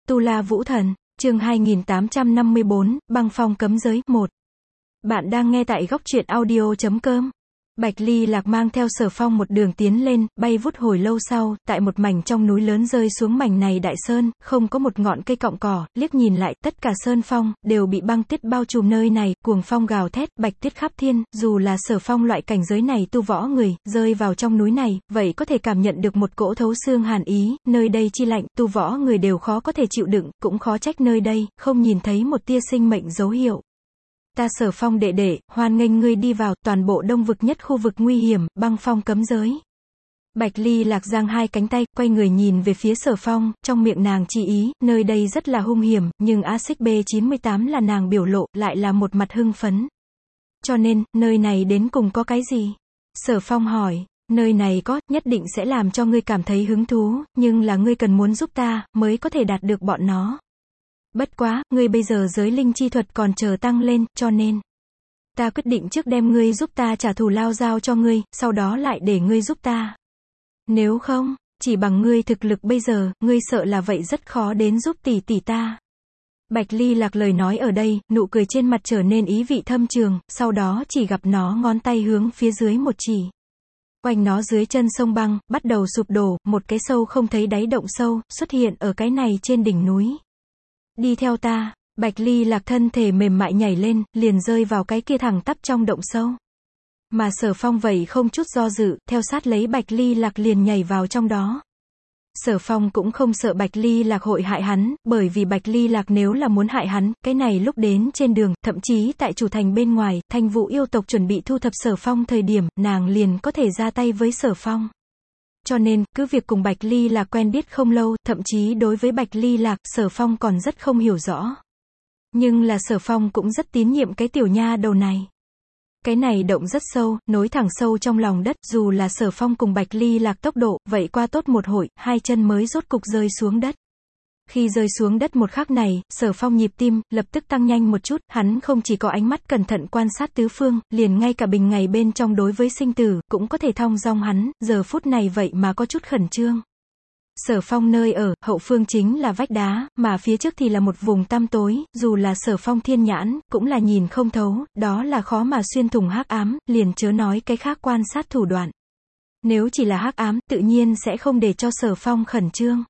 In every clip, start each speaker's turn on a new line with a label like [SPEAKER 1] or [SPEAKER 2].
[SPEAKER 1] Tu La Vũ Thần, chương 2854, băng phong cấm giới, 1. Bạn đang nghe tại góc truyện audio.com. Bạch Ly Lạc mang theo Sở Phong một đường tiến lên, bay vút hồi lâu sau, tại một mảnh trong núi lớn rơi xuống mảnh này đại sơn, không có một ngọn cây cọng cỏ, liếc nhìn lại, tất cả sơn phong, đều bị băng tuyết bao trùm nơi này, cuồng phong gào thét, bạch tuyết khắp thiên, dù là Sở Phong loại cảnh giới này tu võ người, rơi vào trong núi này, vậy có thể cảm nhận được một cỗ thấu xương hàn ý, nơi đây chi lạnh, tu võ người đều khó có thể chịu đựng, cũng khó trách nơi đây, không nhìn thấy một tia sinh mệnh dấu hiệu. Ta Sở Phong đệ đệ, hoan nghênh ngươi đi vào, toàn bộ đông vực nhất khu vực nguy hiểm, băng phong cấm giới. Bạch Ly Lạc giang hai cánh tay, quay người nhìn về phía Sở Phong, trong miệng nàng chỉ ý, nơi đây rất là hung hiểm, nhưng A-xích B98 là nàng biểu lộ, lại là một mặt hưng phấn. Cho nên, nơi này đến cùng có cái gì? Sở Phong hỏi, nơi này có, nhất định sẽ làm cho ngươi cảm thấy hứng thú, nhưng là ngươi cần muốn giúp ta, mới có thể đạt được bọn nó. Bất quá, ngươi bây giờ giới linh chi thuật còn chờ tăng lên, cho nên ta quyết định trước đem ngươi giúp ta trả thù lao giao cho ngươi, sau đó lại để ngươi giúp ta. Nếu không, chỉ bằng ngươi thực lực bây giờ, ngươi sợ là vậy rất khó đến giúp tỷ tỷ ta. Bạch Ly Lạc lời nói ở đây, nụ cười trên mặt trở nên ý vị thâm trường, sau đó chỉ gặp nó ngón tay hướng phía dưới một chỉ. Quanh nó dưới chân sông băng, bắt đầu sụp đổ, một cái sâu không thấy đáy động sâu, xuất hiện ở cái này trên đỉnh núi. Đi theo ta, Bạch Ly Lạc thân thể mềm mại nhảy lên, liền rơi vào cái kia thẳng tắp trong động sâu. Mà Sở Phong vậy không chút do dự, theo sát lấy Bạch Ly Lạc liền nhảy vào trong đó. Sở Phong cũng không sợ Bạch Ly Lạc hội hại hắn, bởi vì Bạch Ly Lạc nếu là muốn hại hắn, cái này lúc đến trên đường, thậm chí tại chủ thành bên ngoài, Thanh Vũ yêu tộc chuẩn bị thu thập Sở Phong thời điểm, nàng liền có thể ra tay với Sở Phong. Cho nên, cứ việc cùng Bạch Ly Lạc quen biết không lâu, thậm chí đối với Bạch Ly Lạc, Sở Phong còn rất không hiểu rõ. Nhưng là Sở Phong cũng rất tín nhiệm cái tiểu nha đầu này. Cái này động rất sâu, nối thẳng sâu trong lòng đất, dù là Sở Phong cùng Bạch Ly Lạc tốc độ, vậy qua tốt một hồi, hai chân mới rốt cục rơi xuống đất. Khi rơi xuống đất một khắc này, Sở Phong nhịp tim, lập tức tăng nhanh một chút, hắn không chỉ có ánh mắt cẩn thận quan sát tứ phương, liền ngay cả bình ngày bên trong đối với sinh tử, cũng có thể thong dong hắn, giờ phút này vậy mà có chút khẩn trương. Sở Phong nơi ở, hậu phương chính là vách đá, mà phía trước thì là một vùng tăm tối, dù là Sở Phong thiên nhãn, cũng là nhìn không thấu, đó là khó mà xuyên thủng hắc ám, liền chớ nói cái khác quan sát thủ đoạn. Nếu chỉ là hắc ám, tự nhiên sẽ không để cho Sở Phong khẩn trương.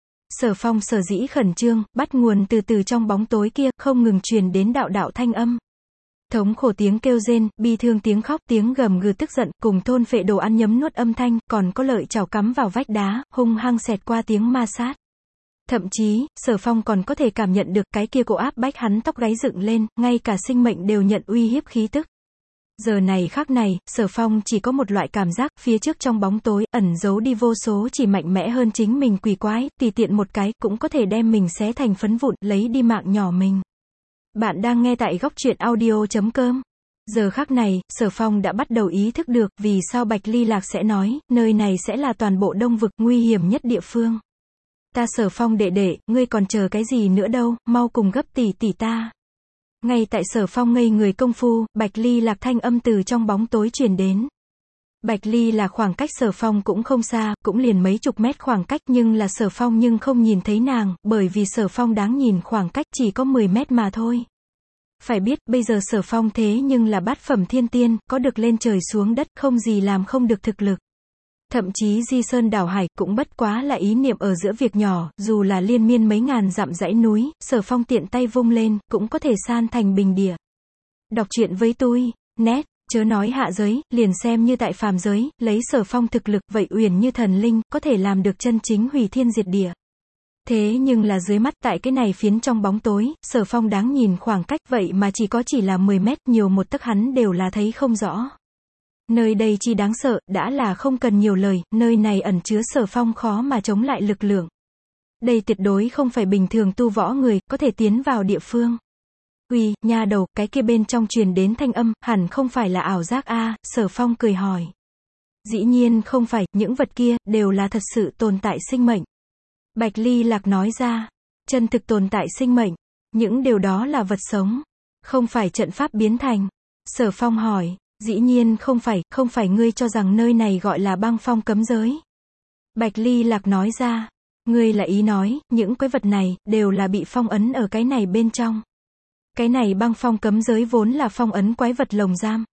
[SPEAKER 1] Sở Phong sở dĩ khẩn trương, bắt nguồn từ trong bóng tối kia, không ngừng truyền đến đạo đạo thanh âm. Thống khổ tiếng kêu rên, bi thương tiếng khóc, tiếng gầm gừ tức giận, cùng thôn phệ đồ ăn nhấm nuốt âm thanh, còn có lợi chảo cắm vào vách đá, hung hăng xẹt qua tiếng ma sát. Thậm chí, Sở Phong còn có thể cảm nhận được cái kia cỗ áp bách hắn tóc gáy dựng lên, ngay cả sinh mệnh đều nhận uy hiếp khí tức. Giờ này khắc này, Sở Phong chỉ có một loại cảm giác, phía trước trong bóng tối, ẩn giấu đi vô số chỉ mạnh mẽ hơn chính mình quỷ quái, tùy tiện một cái, cũng có thể đem mình xé thành phấn vụn, lấy đi mạng nhỏ mình. Bạn đang nghe tại góc truyện audio.com. Giờ khắc này, Sở Phong đã bắt đầu ý thức được, vì sao Bạch Ly Lạc sẽ nói, nơi này sẽ là toàn bộ đông vực, nguy hiểm nhất địa phương. Ta Sở Phong đệ đệ, ngươi còn chờ cái gì nữa đâu, mau cùng gấp tỷ tỷ ta. Ngay tại Sở Phong ngây người công phu, Bạch Ly Lạc thanh âm từ trong bóng tối truyền đến. Bạch Ly Lạc khoảng cách Sở Phong cũng không xa, cũng liền mấy chục mét khoảng cách, nhưng là Sở Phong nhưng không nhìn thấy nàng, bởi vì Sở Phong đáng nhìn khoảng cách chỉ có 10 mét mà thôi. Phải biết, bây giờ Sở Phong thế nhưng là bát phẩm thiên tiên, có được lên trời xuống đất, không gì làm không được thực lực. Thậm chí di sơn đảo hải, cũng bất quá là ý niệm ở giữa việc nhỏ, dù là liên miên mấy ngàn dặm dãy núi, Sở Phong tiện tay vung lên, cũng có thể san thành bình địa. Đọc truyện với tôi, net. Chớ nói hạ giới, liền xem như tại phàm giới, lấy Sở Phong thực lực, vậy uyển như thần linh, có thể làm được chân chính hủy thiên diệt địa. Thế nhưng là dưới mắt tại cái này phiến trong bóng tối, Sở Phong đáng nhìn khoảng cách vậy mà chỉ là 10 mét, nhiều một tấc hắn đều là thấy không rõ. Nơi đây chi đáng sợ, đã là không cần nhiều lời, nơi này ẩn chứa Sở Phong khó mà chống lại lực lượng. Đây tuyệt đối không phải bình thường tu võ người, có thể tiến vào địa phương. Uy, nha đầu, cái kia bên trong truyền đến thanh âm, hẳn không phải là ảo giác a? Sở Phong cười hỏi. Dĩ nhiên không phải, những vật kia, đều là thật sự tồn tại sinh mệnh. Bạch Ly Lạc nói ra, chân thực tồn tại sinh mệnh, những điều đó là vật sống, không phải trận pháp biến thành. Sở Phong hỏi, dĩ nhiên không phải ngươi cho rằng nơi này gọi là băng phong cấm giới. Bạch Ly Lạc nói ra, Ngươi là ý nói, những quái vật này, đều là bị phong ấn ở cái này bên trong. Cái này băng phong cấm giới vốn là phong ấn quái vật lồng giam.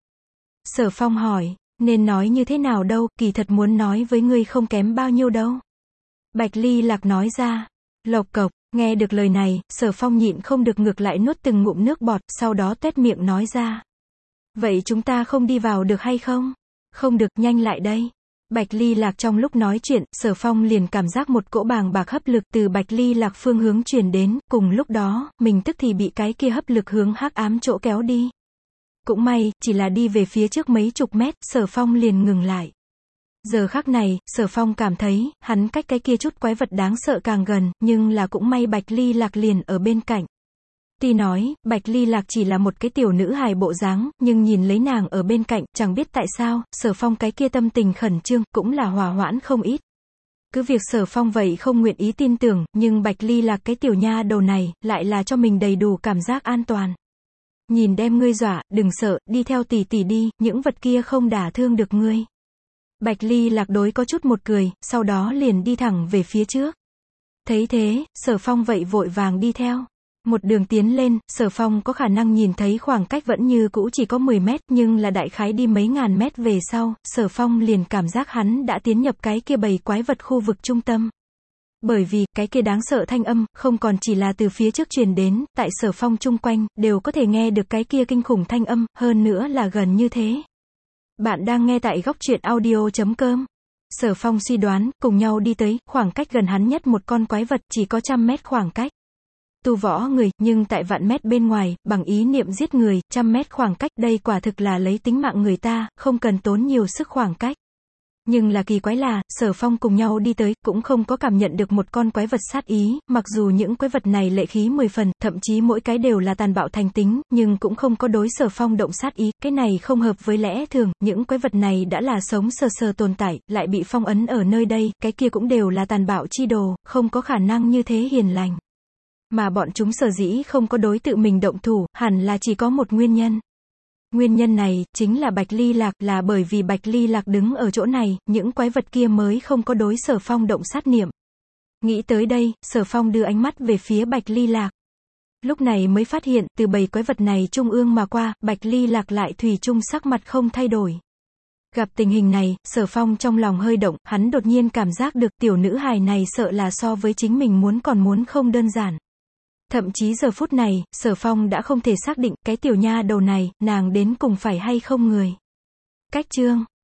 [SPEAKER 1] Sở Phong hỏi, nên nói như thế nào đâu, kỳ thật muốn nói với ngươi không kém bao nhiêu đâu. Bạch Ly Lạc nói ra, lộc cộc, nghe được lời này, Sở Phong nhịn không được ngược lại nuốt từng ngụm nước bọt, sau đó tuét miệng nói ra. Vậy chúng ta không đi vào được hay không? Không được, nhanh lại đây. Bạch Ly Lạc trong lúc nói chuyện, Sở Phong liền cảm giác một cỗ bàng bạc hấp lực từ Bạch Ly Lạc phương hướng truyền đến, cùng lúc đó, mình tức thì bị cái kia hấp lực hướng hắc ám chỗ kéo đi. Cũng may, chỉ là đi về phía trước mấy chục mét, Sở Phong liền ngừng lại. Giờ khắc này, Sở Phong cảm thấy, hắn cách cái kia chút quái vật đáng sợ càng gần, nhưng là cũng may Bạch Ly Lạc liền ở bên cạnh. Tuy nói, Bạch Ly Lạc chỉ là một cái tiểu nữ hài bộ dáng, nhưng nhìn lấy nàng ở bên cạnh, chẳng biết tại sao, Sở Phong cái kia tâm tình khẩn trương, cũng là hòa hoãn không ít. Cứ việc Sở Phong vậy không nguyện ý tin tưởng, nhưng Bạch Ly Lạc cái tiểu nha đầu này, lại là cho mình đầy đủ cảm giác an toàn. Nhìn đem ngươi dọa, đừng sợ, đi theo tỷ tỷ đi, những vật kia không đả thương được ngươi. Bạch Ly Lạc đối có chút một cười, sau đó liền đi thẳng về phía trước. Thấy thế, Sở Phong vậy vội vàng đi theo. Một đường tiến lên, Sở Phong có khả năng nhìn thấy khoảng cách vẫn như cũ chỉ có 10 mét, nhưng là đại khái đi mấy ngàn mét về sau, Sở Phong liền cảm giác hắn đã tiến nhập cái kia bầy quái vật khu vực trung tâm. Bởi vì, cái kia đáng sợ thanh âm, không còn chỉ là từ phía trước truyền đến, tại Sở Phong chung quanh, đều có thể nghe được cái kia kinh khủng thanh âm, hơn nữa là gần như thế. Bạn đang nghe tại Góc Truyện Audio.com. Sở Phong suy đoán, cùng nhau đi tới, khoảng cách gần hắn nhất một con quái vật, chỉ có 100 mét khoảng cách. Tu võ người, nhưng tại vạn mét bên ngoài, bằng ý niệm giết người, 100 mét khoảng cách, đây quả thực là lấy tính mạng người ta, không cần tốn nhiều sức khoảng cách. Nhưng là kỳ quái là, Sở Phong cùng nhau đi tới, cũng không có cảm nhận được một con quái vật sát ý, mặc dù những quái vật này lệ khí 10 phần, thậm chí mỗi cái đều là tàn bạo thành tính, nhưng cũng không có đối Sở Phong động sát ý, cái này không hợp với lẽ thường, những quái vật này đã là sống sờ sờ tồn tại, lại bị phong ấn ở nơi đây, cái kia cũng đều là tàn bạo chi đồ, không có khả năng như thế hiền lành. Mà bọn chúng sở dĩ không có đối tự mình động thủ, hẳn là chỉ có một nguyên nhân. Nguyên nhân này, chính là Bạch Ly Lạc, là bởi vì Bạch Ly Lạc đứng ở chỗ này, những quái vật kia mới không có đối Sở Phong động sát niệm. Nghĩ tới đây, Sở Phong đưa ánh mắt về phía Bạch Ly Lạc. Lúc này mới phát hiện, từ bầy quái vật này trung ương mà qua, Bạch Ly Lạc lại thủy chung sắc mặt không thay đổi. Gặp tình hình này, Sở Phong trong lòng hơi động, hắn đột nhiên cảm giác được tiểu nữ hài này sợ là so với chính mình còn muốn không đơn giản. Thậm chí giờ phút này, Sở Phong đã không thể xác định, cái tiểu nha đầu này, nàng đến cùng phải hay không người. Cách chương